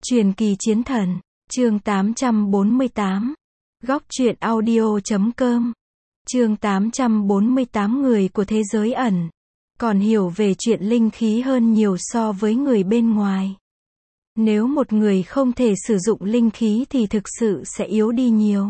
Truyền kỳ chiến thần, chương 848. Góc truyện audio.com. Chương 848. Người của thế giới ẩn còn hiểu về chuyện linh khí hơn nhiều so với người bên ngoài. Nếu một người không thể sử dụng linh khí thì thực sự sẽ yếu đi nhiều.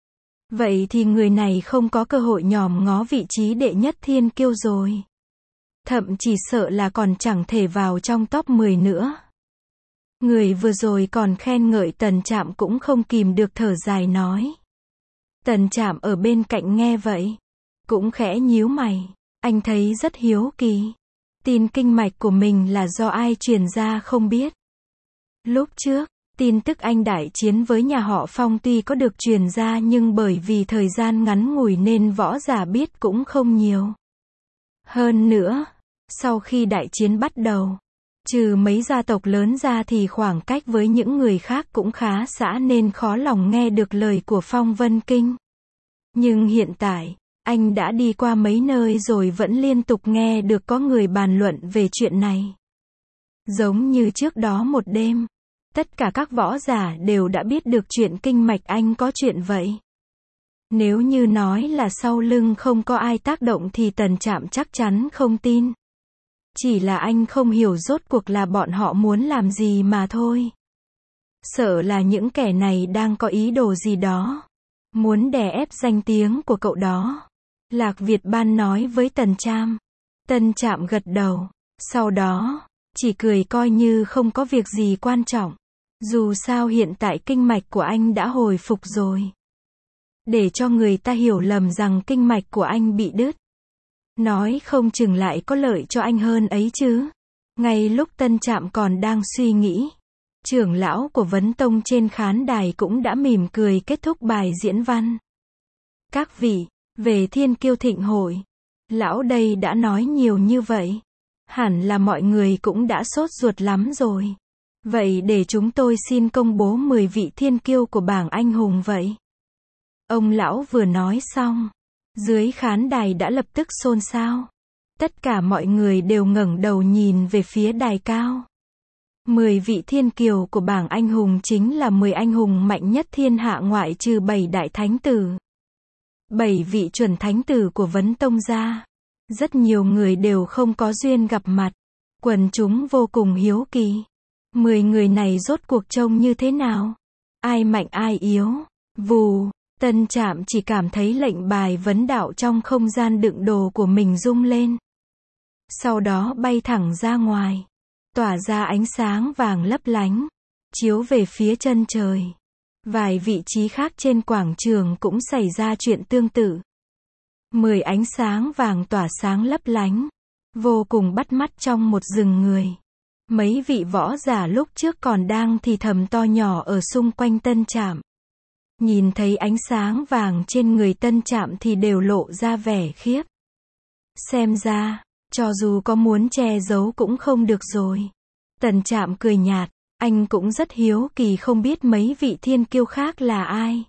Vậy thì người này không có cơ hội nhòm ngó vị trí đệ nhất thiên kiêu rồi. Thậm chí sợ là còn chẳng thể vào trong top 10 nữa. Người vừa rồi còn khen ngợi Tần Trạm cũng không kìm được thở dài nói. Tần Trạm ở bên cạnh nghe vậy, cũng khẽ nhíu mày, anh thấy rất hiếu kỳ. Tin kinh mạch của mình là do ai truyền ra không biết. Lúc trước, tin tức anh đại chiến với nhà họ Phong tuy có được truyền ra nhưng bởi vì thời gian ngắn ngủi nên võ giả biết cũng không nhiều. Hơn nữa, sau khi đại chiến bắt đầu, trừ mấy gia tộc lớn ra thì khoảng cách với những người khác cũng khá xa nên khó lòng nghe được lời của Phong Vân Kinh. Nhưng hiện tại, anh đã đi qua mấy nơi rồi vẫn liên tục nghe được có người bàn luận về chuyện này. Giống như trước đó một đêm, tất cả các võ giả đều đã biết được chuyện kinh mạch anh có chuyện vậy. Nếu như nói là sau lưng không có ai tác động thì Tần Trạm chắc chắn không tin. Chỉ là anh không hiểu rốt cuộc là bọn họ muốn làm gì mà thôi. Sợ là những kẻ này đang có ý đồ gì đó. Muốn đè ép danh tiếng của cậu đó. Lạc Việt Ban nói với Tần Trạm. Tần Trạm gật đầu. Sau đó, chỉ cười coi như không có việc gì quan trọng. Dù sao hiện tại kinh mạch của anh đã hồi phục rồi. Để cho người ta hiểu lầm rằng kinh mạch của anh bị đứt. Nói không chừng lại có lợi cho anh hơn ấy chứ. Ngay lúc Tân Trạm còn đang suy nghĩ, trưởng lão của Vấn Tông trên khán đài cũng đã mỉm cười kết thúc bài diễn văn. Các vị, về Thiên Kiêu Thịnh Hội, lão đây đã nói nhiều như vậy. Hẳn là mọi người cũng đã sốt ruột lắm rồi. Vậy để chúng tôi xin công bố 10 vị thiên kiêu của bảng anh hùng vậy. Ông lão vừa nói xong, dưới khán đài đã lập tức xôn xao. Tất cả mọi người đều ngẩng đầu nhìn về phía đài cao. 10 vị thiên kiều của bảng anh hùng chính là 10 anh hùng mạnh nhất thiên hạ ngoại trừ 7 đại thánh tử. 7 vị chuẩn thánh tử của Vấn Tông gia. Rất nhiều người đều không có duyên gặp mặt. Quần chúng vô cùng hiếu kỳ. 10 người này rốt cuộc trông như thế nào? Ai mạnh ai yếu? Vù. Tân Trạm chỉ cảm thấy lệnh bài vấn đạo trong không gian đựng đồ của mình rung lên. Sau đó bay thẳng ra ngoài. Tỏa ra ánh sáng vàng lấp lánh. Chiếu về phía chân trời. Vài vị trí khác trên quảng trường cũng xảy ra chuyện tương tự. 10 ánh sáng vàng tỏa sáng lấp lánh. Vô cùng bắt mắt trong một rừng người. Mấy vị võ giả lúc trước còn đang thì thầm to nhỏ ở xung quanh Tân Trạm. Nhìn thấy ánh sáng vàng trên người Tân Trạm thì đều lộ ra vẻ khiếp. Xem ra, cho dù có muốn che giấu cũng không được rồi. Tần Trạm cười nhạt, anh cũng rất hiếu kỳ không biết mấy vị thiên kiêu khác là ai.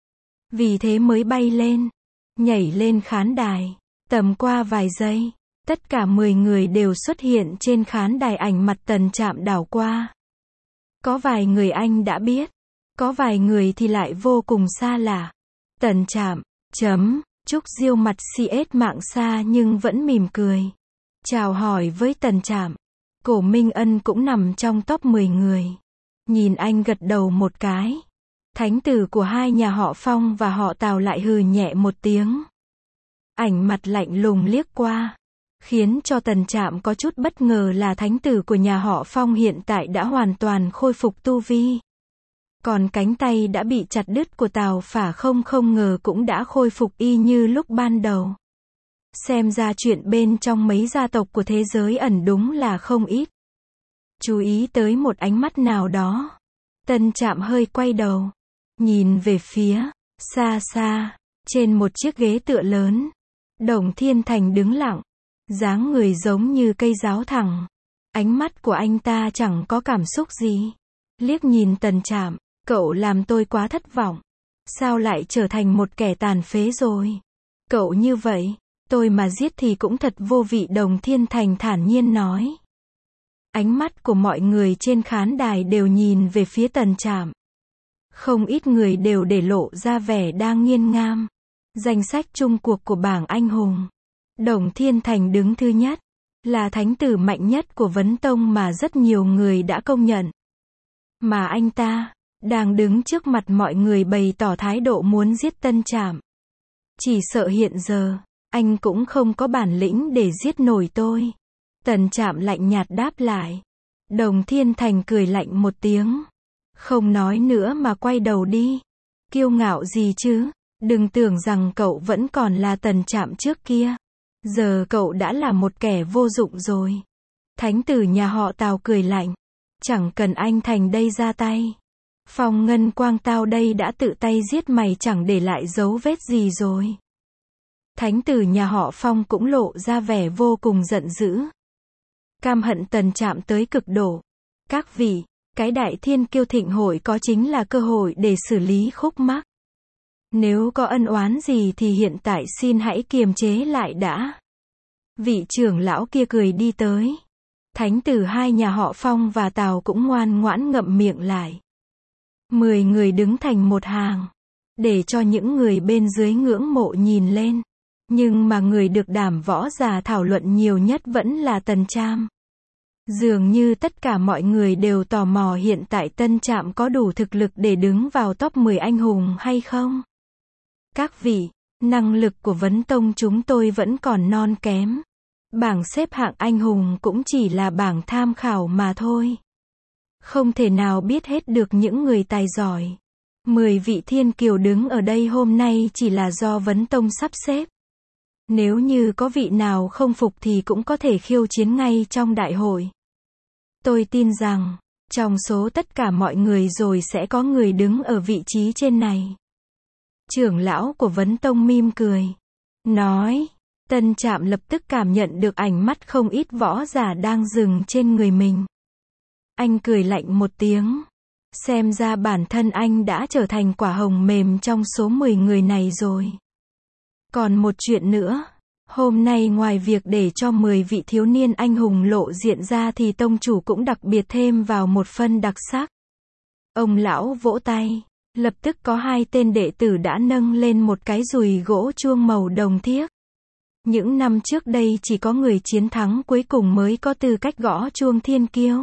Vì thế mới bay lên, nhảy lên khán đài, tầm qua vài giây, tất cả 10 người đều xuất hiện trên khán đài, ảnh mặt Tần Trạm đảo qua. Có vài người anh đã biết. Có vài người thì lại vô cùng xa lạ. Tần Trạm, Trúc Diêu mặt CS mạng xa nhưng vẫn mỉm cười. Chào hỏi với Tần Trạm. Cổ Minh Ân cũng nằm trong top 10 người. Nhìn anh gật đầu một cái. Thánh tử của hai nhà họ Phong và họ Tào lại hừ nhẹ một tiếng. Ảnh mặt lạnh lùng liếc qua. Khiến cho Tần Trạm có chút bất ngờ là thánh tử của nhà họ Phong hiện tại đã hoàn toàn khôi phục tu vi. Còn cánh tay đã bị chặt đứt của Tào Phả không ngờ cũng đã khôi phục y như lúc ban đầu. Xem ra chuyện bên trong mấy gia tộc của thế giới ẩn đúng là không ít. Chú ý tới một ánh mắt nào đó. Tân Trạm hơi quay đầu. Nhìn về phía, xa xa, trên một chiếc ghế tựa lớn. Đồng Thiên Thành đứng lặng. Dáng người giống như cây giáo thẳng. Ánh mắt của anh ta chẳng có cảm xúc gì. Liếc nhìn Tần Trạm. Cậu làm tôi quá thất vọng. Sao lại trở thành một kẻ tàn phế rồi? Cậu như vậy, tôi mà giết thì cũng thật vô vị. Đồng Thiên Thành thản nhiên nói. Ánh mắt của mọi người trên khán đài đều nhìn về phía Tần Trạm. Không ít người đều để lộ ra vẻ đang nghiêng ngam. Danh sách chung cuộc của bảng anh hùng. Đồng Thiên Thành đứng thứ nhất. Là thánh tử mạnh nhất của Vấn Tông mà rất nhiều người đã công nhận. Mà anh ta, đang đứng trước mặt mọi người bày tỏ thái độ muốn giết Tân Trạm. Chỉ sợ hiện giờ, anh cũng không có bản lĩnh để giết nổi tôi. Tần Trạm lạnh nhạt đáp lại. Đồng Thiên Thành cười lạnh một tiếng. Không nói nữa mà quay đầu đi. Kiêu ngạo gì chứ? Đừng tưởng rằng cậu vẫn còn là Tần Trạm trước kia. Giờ cậu đã là một kẻ vô dụng rồi. Thánh tử nhà họ Tào cười lạnh. Chẳng cần anh Thành đây ra tay. Phong Ngân Quang tao đây đã tự tay giết mày chẳng để lại dấu vết gì rồi. Thánh tử nhà họ Phong cũng lộ ra vẻ vô cùng giận dữ. Cam hận Tần Trạm tới cực độ. Các vị, cái Đại Thiên Kiêu Thịnh Hội có chính là cơ hội để xử lý khúc mắc. Nếu có ân oán gì thì hiện tại xin hãy kiềm chế lại đã. Vị trưởng lão kia cười đi tới. Thánh tử hai nhà họ Phong và Tào cũng ngoan ngoãn ngậm miệng lại. 10 người đứng thành một hàng. Để cho những người bên dưới ngưỡng mộ nhìn lên. Nhưng mà người được Đàm Võ Giả thảo luận nhiều nhất vẫn là Tần Trạm. Dường như tất cả mọi người đều tò mò hiện tại Tân Trạm có đủ thực lực để đứng vào top 10 anh hùng hay không. Các vị, năng lực của Vấn Tông chúng tôi vẫn còn non kém. Bảng xếp hạng anh hùng cũng chỉ là bảng tham khảo mà thôi. Không thể nào biết hết được những người tài giỏi. 10 vị thiên kiều đứng ở đây hôm nay chỉ là do Vấn Tông sắp xếp. Nếu như có vị nào không phục thì cũng có thể khiêu chiến ngay trong đại hội. Tôi tin rằng, trong số tất cả mọi người rồi sẽ có người đứng ở vị trí trên này. Trưởng lão của Vấn Tông mỉm cười. Nói, Tân Trạm lập tức cảm nhận được ánh mắt không ít võ giả đang dừng trên người mình. Anh cười lạnh một tiếng. Xem ra bản thân anh đã trở thành quả hồng mềm trong số 10 người này rồi. Còn một chuyện nữa. Hôm nay ngoài việc để cho 10 vị thiếu niên anh hùng lộ diện ra thì tông chủ cũng đặc biệt thêm vào một phân đặc sắc. Ông lão vỗ tay. Lập tức có 2 tên đệ tử đã nâng lên một cái dùi gỗ chuông màu đồng thiếc. Những năm trước đây chỉ có người chiến thắng cuối cùng mới có tư cách gõ chuông thiên kiêu.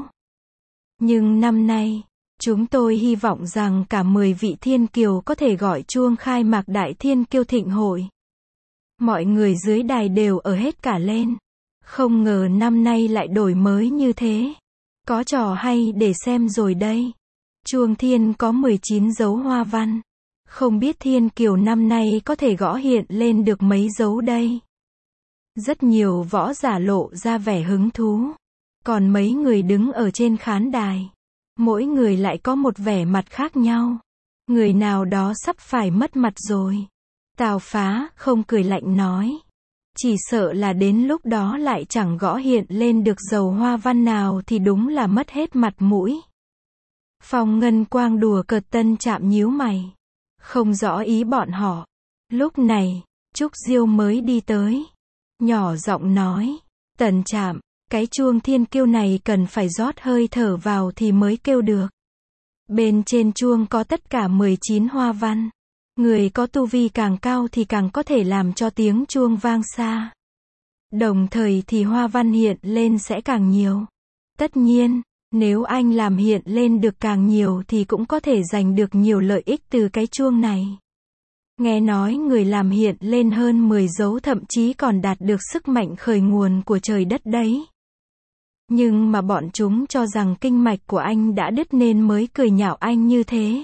Nhưng năm nay, chúng tôi hy vọng rằng cả 10 vị thiên kiều có thể gọi chuông khai mạc Đại Thiên Kiêu Thịnh Hội. Mọi người dưới đài đều ở hết cả lên. Không ngờ năm nay lại đổi mới như thế. Có trò hay để xem rồi đây. Chuông thiên có 19 dấu hoa văn. Không biết thiên kiều năm nay có thể gõ hiện lên được mấy dấu đây. Rất nhiều võ giả lộ ra vẻ hứng thú. Còn mấy người đứng ở trên khán đài. Mỗi người lại có một vẻ mặt khác nhau. Người nào đó sắp phải mất mặt rồi. Tào Phá không cười lạnh nói. Chỉ sợ là đến lúc đó lại chẳng gõ hiện lên được dầu hoa văn nào thì đúng là mất hết mặt mũi. Phong Ngân Quang đùa cợt. Tân Trạm nhíu mày. Không rõ ý bọn họ. Lúc này, Trúc Diêu mới đi tới. Nhỏ giọng nói. Tần Trạm, cái chuông thiên kiêu này cần phải rót hơi thở vào thì mới kêu được. Bên trên chuông có tất cả 19 hoa văn. Người có tu vi càng cao thì càng có thể làm cho tiếng chuông vang xa. Đồng thời thì hoa văn hiện lên sẽ càng nhiều. Tất nhiên, nếu anh làm hiện lên được càng nhiều thì cũng có thể giành được nhiều lợi ích từ cái chuông này. Nghe nói người làm hiện lên hơn 10 dấu thậm chí còn đạt được sức mạnh khởi nguồn của trời đất đấy. Nhưng mà bọn chúng cho rằng kinh mạch của anh đã đứt nên mới cười nhạo anh như thế.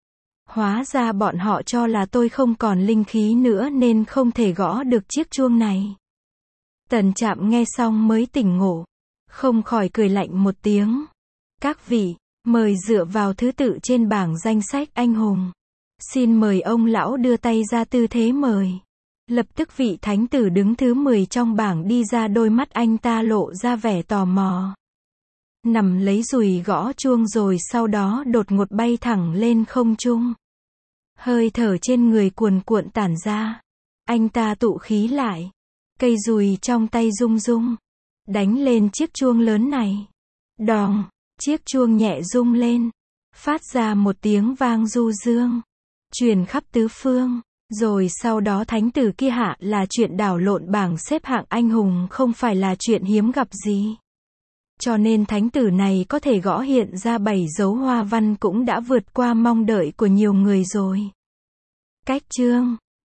Hóa ra bọn họ cho là tôi không còn linh khí nữa nên không thể gõ được chiếc chuông này. Tần Trạm nghe xong mới tỉnh ngộ. Không khỏi cười lạnh một tiếng. Các vị, mời dựa vào thứ tự trên bảng danh sách anh hùng. Xin mời ông lão đưa tay ra tư thế mời. Lập tức vị thánh tử đứng thứ 10 trong bảng đi ra, đôi mắt anh ta lộ ra vẻ tò mò. Nằm lấy dùi gõ chuông rồi sau đó đột ngột bay thẳng lên không trung. Hơi thở trên người cuồn cuộn tản ra. Anh ta tụ khí lại. Cây dùi trong tay rung rung. Đánh lên chiếc chuông lớn này. Đòng, chiếc chuông nhẹ rung lên, phát ra một tiếng vang du dương, truyền khắp tứ phương. Rồi sau đó thánh tử kia hạ là chuyện đảo lộn bảng xếp hạng anh hùng không phải là chuyện hiếm gặp gì. Cho nên thánh tử này có thể gõ hiện ra 7 dấu hoa văn cũng đã vượt qua mong đợi của nhiều người rồi. Cách chương